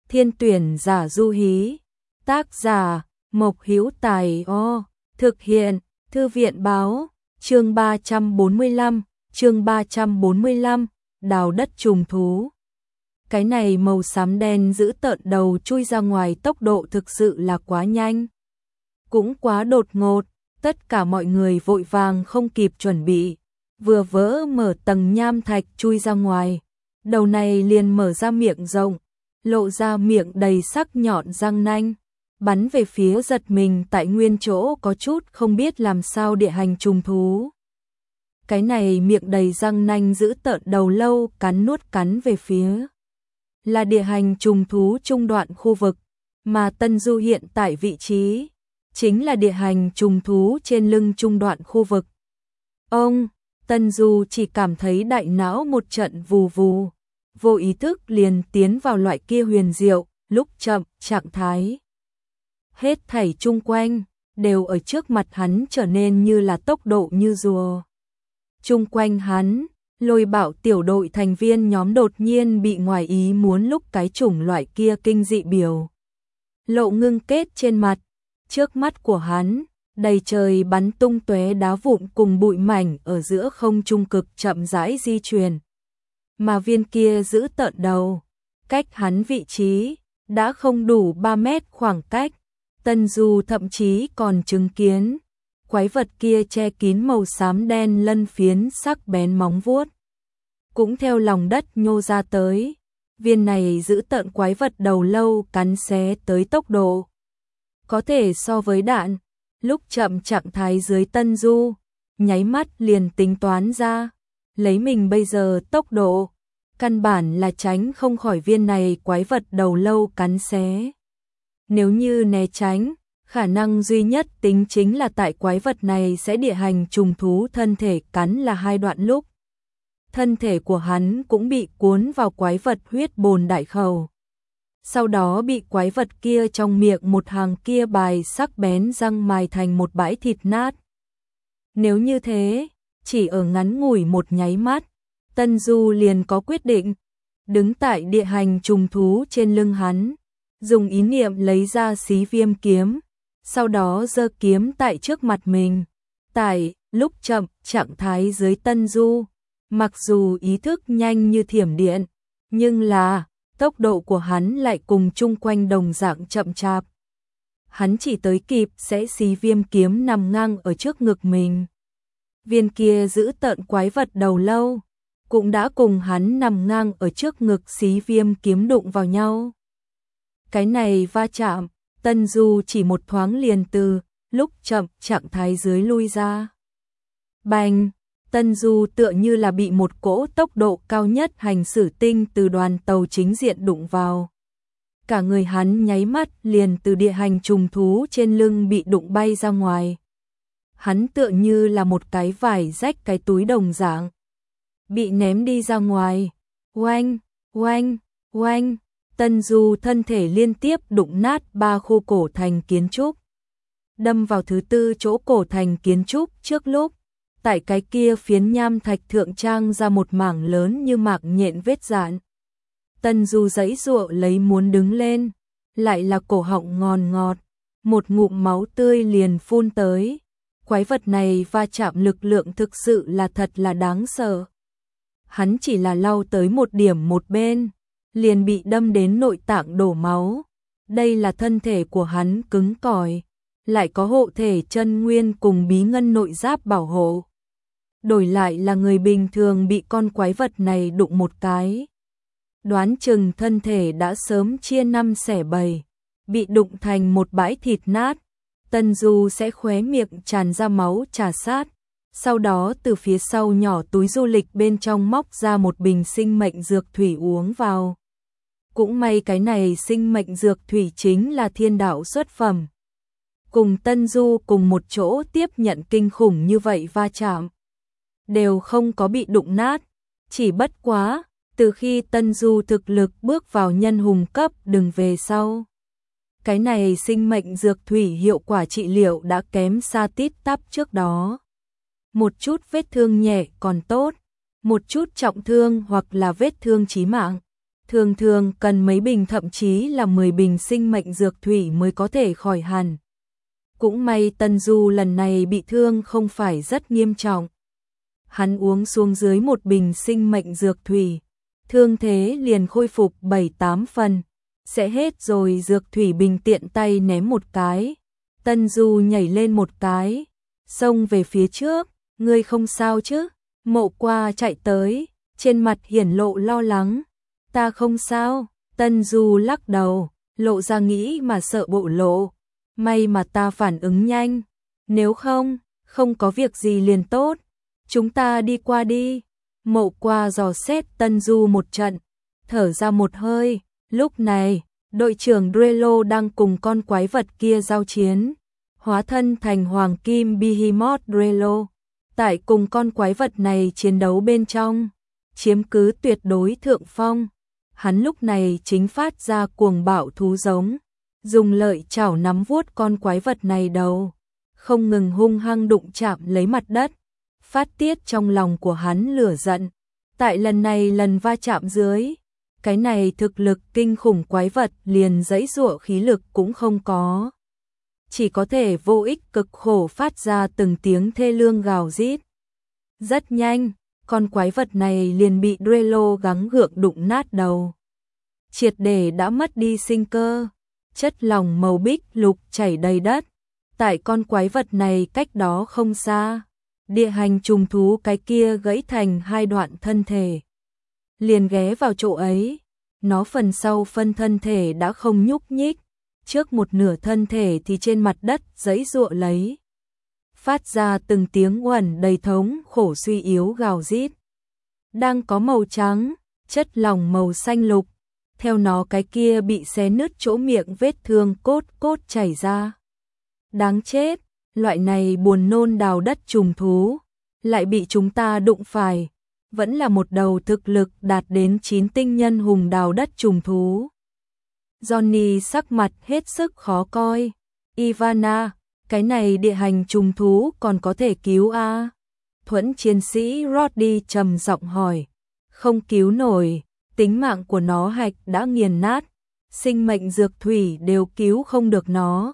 Thiên tuyển giả du hí. Tác giả Mộc Hữu Tài. Thực hiện Thư viện báo. Chương 345, đào đất trùng thú. Cái này màu xám đen giữ tợn đầu chui ra ngoài tốc độ thực sự là quá nhanh. Cũng quá đột ngột, tất cả mọi người vội vàng không kịp chuẩn bị. Vừa vỡ mở tầng nham thạch chui ra ngoài, đầu này liền mở ra miệng rộng, lộ ra miệng đầy sắc nhọn răng nanh, bắn về phía giật mình tại nguyên chỗ có chút không biết làm sao địa hành trùng thú. Cái này miệng đầy răng nanh giữ tợn đầu lâu cắn về phía là địa hành trùng thú trung đoạn khu vực, mà Tân Du hiện tại vị trí chính là địa hành trùng thú trên lưng trung đoạn khu vực. Tân Du chỉ cảm thấy đại não một trận vù vù, vô ý thức liền tiến vào loại kia huyền diệu, lúc chậm, trạng thái. Hết thảy chung quanh, đều ở trước mặt hắn trở nên như là tốc độ như rùa. Chung quanh hắn, Lôi Bảo tiểu đội thành viên nhóm đột nhiên bị ngoài ý muốn lúc cái chủng loại kia kinh dị biểu lộ ngưng kết trên mặt. Trước mắt của hắn, đầy trời bắn tung tóe đá vụn cùng bụi mảnh ở giữa không trung cực chậm rãi di chuyển. Mà viên kia giữ tợn đầu, cách hắn vị trí, đã không đủ 3 mét khoảng cách. Tân Du thậm chí còn chứng kiến quái vật kia che kín màu xám đen lân phiến sắc bén móng vuốt, cũng theo lòng đất nhô ra tới. Viên này giữ tợn quái vật đầu lâu cắn xé tới tốc độ có thể so với đạn. Lúc chậm trạng thái dưới Tân Du, nháy mắt liền tính toán ra, lấy mình bây giờ tốc độ, căn bản là tránh không khỏi viên này quái vật đầu lâu cắn xé. Nếu như né tránh, khả năng duy nhất tính chính là tại quái vật này sẽ địa hành trùng thú thân thể cắn là hai đoạn lúc. Thân thể của hắn cũng bị cuốn vào quái vật huyết bồn đại khẩu. Sau đó bị quái vật kia trong miệng một hàng kia bài sắc bén răng mài thành một bãi thịt nát. Nếu như thế, chỉ ở ngắn ngủi một nháy mắt, Tân Du liền có quyết định, đứng tại địa hành trùng thú trên lưng hắn, dùng ý niệm lấy ra xí viêm kiếm, sau đó giơ kiếm tại trước mặt mình. Tại lúc chậm trạng thái dưới Tân Du, mặc dù ý thức nhanh như thiểm điện, nhưng là tốc độ của hắn lại cùng chung quanh đồng dạng chậm chạp. Hắn chỉ tới kịp sẽ xí viêm kiếm nằm ngang ở trước ngực mình. Viên kia giữ tợn quái vật đầu lâu, cũng đã cùng hắn nằm ngang ở trước ngực xí viêm kiếm đụng vào nhau. Cái này va chạm, Tân Du chỉ một thoáng liền từ lúc chậm trạng thái dưới lui ra. Bành! Tân Du tựa như là bị một cỗ tốc độ cao nhất hành xử tinh từ đoàn tàu chính diện đụng vào. Cả người hắn nháy mắt liền từ địa hành trùng thú trên lưng bị đụng bay ra ngoài. Hắn tựa như là một cái vải rách cái túi đồng dạng, bị ném đi ra ngoài. Oanh, oanh, oanh, Tân Du thân thể liên tiếp đụng nát 3 khu cổ thành kiến trúc, đâm vào thứ 4 chỗ cổ thành kiến trúc trước lúc. Tại cái kia phiến nham thạch thượng trang ra một mảng lớn như mạc nhện vết dạn. Tân Du giãy giụa lấy muốn đứng lên, lại là cổ họng ngòn ngọt, một ngụm máu tươi liền phun tới. Quái vật này va chạm lực lượng thực sự là thật là đáng sợ. Hắn chỉ là lau tới một điểm một bên, liền bị đâm đến nội tạng đổ máu. Đây là thân thể của hắn cứng cỏi, lại có hộ thể chân nguyên cùng bí ngân nội giáp bảo hộ. Đổi lại là người bình thường bị con quái vật này đụng một cái, đoán chừng thân thể đã sớm chia 5 xẻ 7, bị đụng thành một bãi thịt nát. Tân Du sẽ khóe miệng tràn ra máu trà sát, sau đó từ phía sau nhỏ túi du lịch bên trong móc ra một bình sinh mệnh dược thủy uống vào. Cũng may cái này sinh mệnh dược thủy chính là thiên đạo xuất phẩm. Cùng Tân Du cùng một chỗ tiếp nhận kinh khủng như vậy va chạm, đều không có bị đụng nát. Chỉ bất quá, từ khi Tân Du thực lực bước vào nhân hùng cấp đường về sau, cái này sinh mệnh dược thủy hiệu quả trị liệu đã kém xa tít tắp trước đó. Một chút vết thương nhẹ còn tốt, một chút trọng thương hoặc là vết thương chí mạng, thường thường cần mấy bình thậm chí là 10 bình sinh mệnh dược thủy mới có thể khỏi hẳn. Cũng may Tân Du lần này bị thương không phải rất nghiêm trọng. Hắn uống xuống dưới một bình sinh mệnh dược thủy, thương thế liền khôi phục 7-8 phần, sẽ hết rồi. Dược thủy bình tiện tay ném một cái, Tân Du nhảy lên một cái, xông về phía trước. Ngươi không sao chứ? Mộ Qua chạy tới, trên mặt hiển lộ lo lắng. Ta không sao. Tân Du lắc đầu, lộ ra nghĩ mà sợ bộ lộ. May mà ta phản ứng nhanh, nếu không, không có việc gì liền tốt. Chúng ta đi qua đi. Mộ Qua dò xét Tân Du một trận, thở ra một hơi. Lúc này, đội trưởng Drelo đang cùng con quái vật kia giao chiến, hóa thân thành Hoàng Kim Behemoth Drelo. Tại cùng con quái vật này chiến đấu bên trong, chiếm cứ tuyệt đối thượng phong. Hắn lúc này chính phát ra cuồng bạo thú giống, dùng lợi chảo nắm vuốt con quái vật này đầu, không ngừng hung hăng đụng chạm lấy mặt đất, phát tiết trong lòng của hắn lửa giận. Tại lần va chạm dưới, cái này thực lực kinh khủng quái vật liền giãy giụa khí lực cũng không có, chỉ có thể vô ích cực khổ phát ra từng tiếng thê lương gào rít. Rất nhanh, con quái vật này liền bị Drelo gắng gượng đụng nát đầu, triệt để đã mất đi sinh cơ, chất lỏng màu bích lục chảy đầy đất. Tại con quái vật này cách đó không xa, địa hành trùng thú cái kia gãy thành hai đoạn thân thể, liền ghé vào chỗ ấy. Nó phần sau phân thân thể đã không nhúc nhích, trước một nửa thân thể thì trên mặt đất giãy giụa lấy, phát ra từng tiếng uẩn đầy thống khổ suy yếu gào rít. Đang có màu trắng, chất lỏng màu xanh lục, theo nó cái kia bị xé nứt chỗ miệng vết thương cốt cốt chảy ra. Đáng chết, loại này buồn nôn đào đất trùng thú, lại bị chúng ta đụng phải, vẫn là một đầu thực lực đạt đến 9 tinh nhân hùng đào đất trùng thú. Johnny sắc mặt hết sức khó coi. Ivana, cái này địa hành trùng thú còn có thể cứu a? Thuẫn chiến sĩ Roddy trầm giọng hỏi. Không cứu nổi, tính mạng của nó hạch đã nghiền nát, sinh mệnh dược thủy đều cứu không được nó.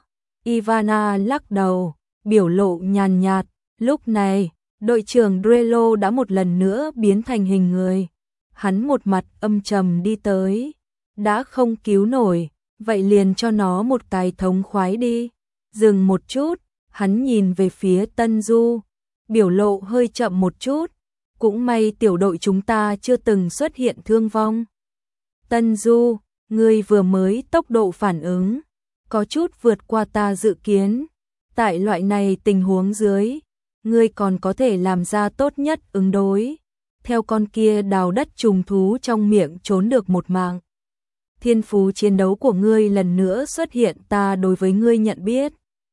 Ivana lắc đầu, biểu lộ nhàn nhạt. Lúc này, đội trưởng Drelo đã một lần nữa biến thành hình người. Hắn một mặt âm trầm đi tới. Đã không cứu nổi, vậy liền cho nó một cái thống khoái đi. Dừng một chút, hắn nhìn về phía Tân Du, biểu lộ hơi chậm một chút. Cũng may tiểu đội chúng ta chưa từng xuất hiện thương vong. Tân Du, ngươi vừa mới tốc độ phản ứng có chút vượt qua ta dự kiến. Tại loại này tình huống dưới, ngươi còn có thể làm ra tốt nhất ứng đối. Theo con kia đào đất trùng thú trong miệng trốn được một mạng. Thiên phú chiến đấu của ngươi lần nữa xuất hiện, ta đối với ngươi nhận biết.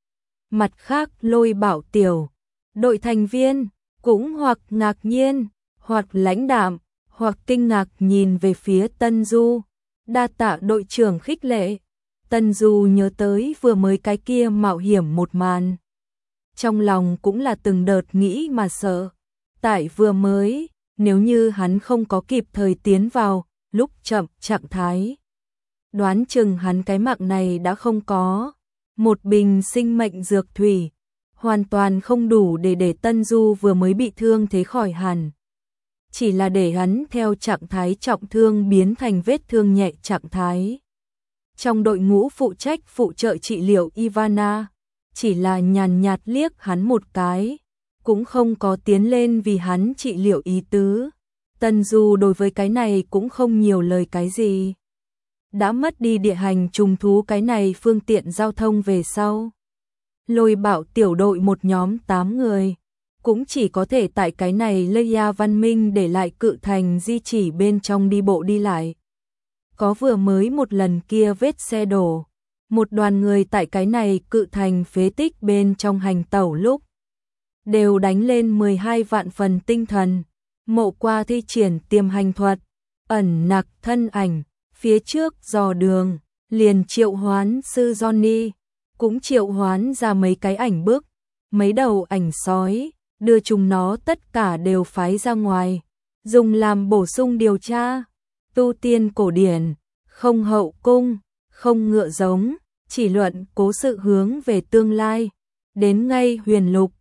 Mặt khác, Lôi Bảo Tiểu, đội thành viên cũng hoặc ngạc nhiên, hoặc lãnh đạm, hoặc kinh ngạc nhìn về phía Tân Du. Đa tạ đội trưởng khích lệ. Tân Du nhớ tới vừa mới cái kia mạo hiểm một màn, trong lòng cũng là từng đợt nghĩ mà sợ. Tại vừa mới, nếu như hắn không có kịp thời tiến vào lúc chậm trạng thái, đoán chừng hắn cái mạng này đã không có. Một bình sinh mệnh dược thủy hoàn toàn không đủ để Tân Du vừa mới bị thương thế khỏi hẳn, chỉ là để hắn theo trạng thái trọng thương biến thành vết thương nhẹ trạng thái. Trong đội ngũ phụ trách phụ trợ trị liệu Ivana chỉ là nhàn nhạt liếc hắn một cái, cũng không có tiến lên vì hắn trị liệu ý tứ. Tân Du đối với cái này cũng không nhiều lời cái gì. Đã mất đi địa hành trùng thú cái này phương tiện giao thông về sau, Lôi Bảo tiểu đội một nhóm 8 người, cũng chỉ có thể tại cái này Leia văn minh để lại cự thành di chỉ bên trong đi bộ đi lại. Có vừa mới một lần kia vết xe đổ, một đoàn người tại cái này cự thành phế tích bên trong hành tẩu lúc, đều đánh lên 12 vạn phần tinh thần. Mộ Qua thi triển tiềm hành thuật, ẩn nặc thân ảnh, phía trước dò đường, liền triệu hoán sư Johnny, cũng triệu hoán ra mấy cái ảnh bức, mấy đầu ảnh sói, đưa chúng nó tất cả đều phái ra ngoài, dùng làm bổ sung điều tra. Tu tiên cổ điển, không hậu cung, không ngựa giống, chỉ luận cố sự hướng về tương lai. Đến ngay huyền lục,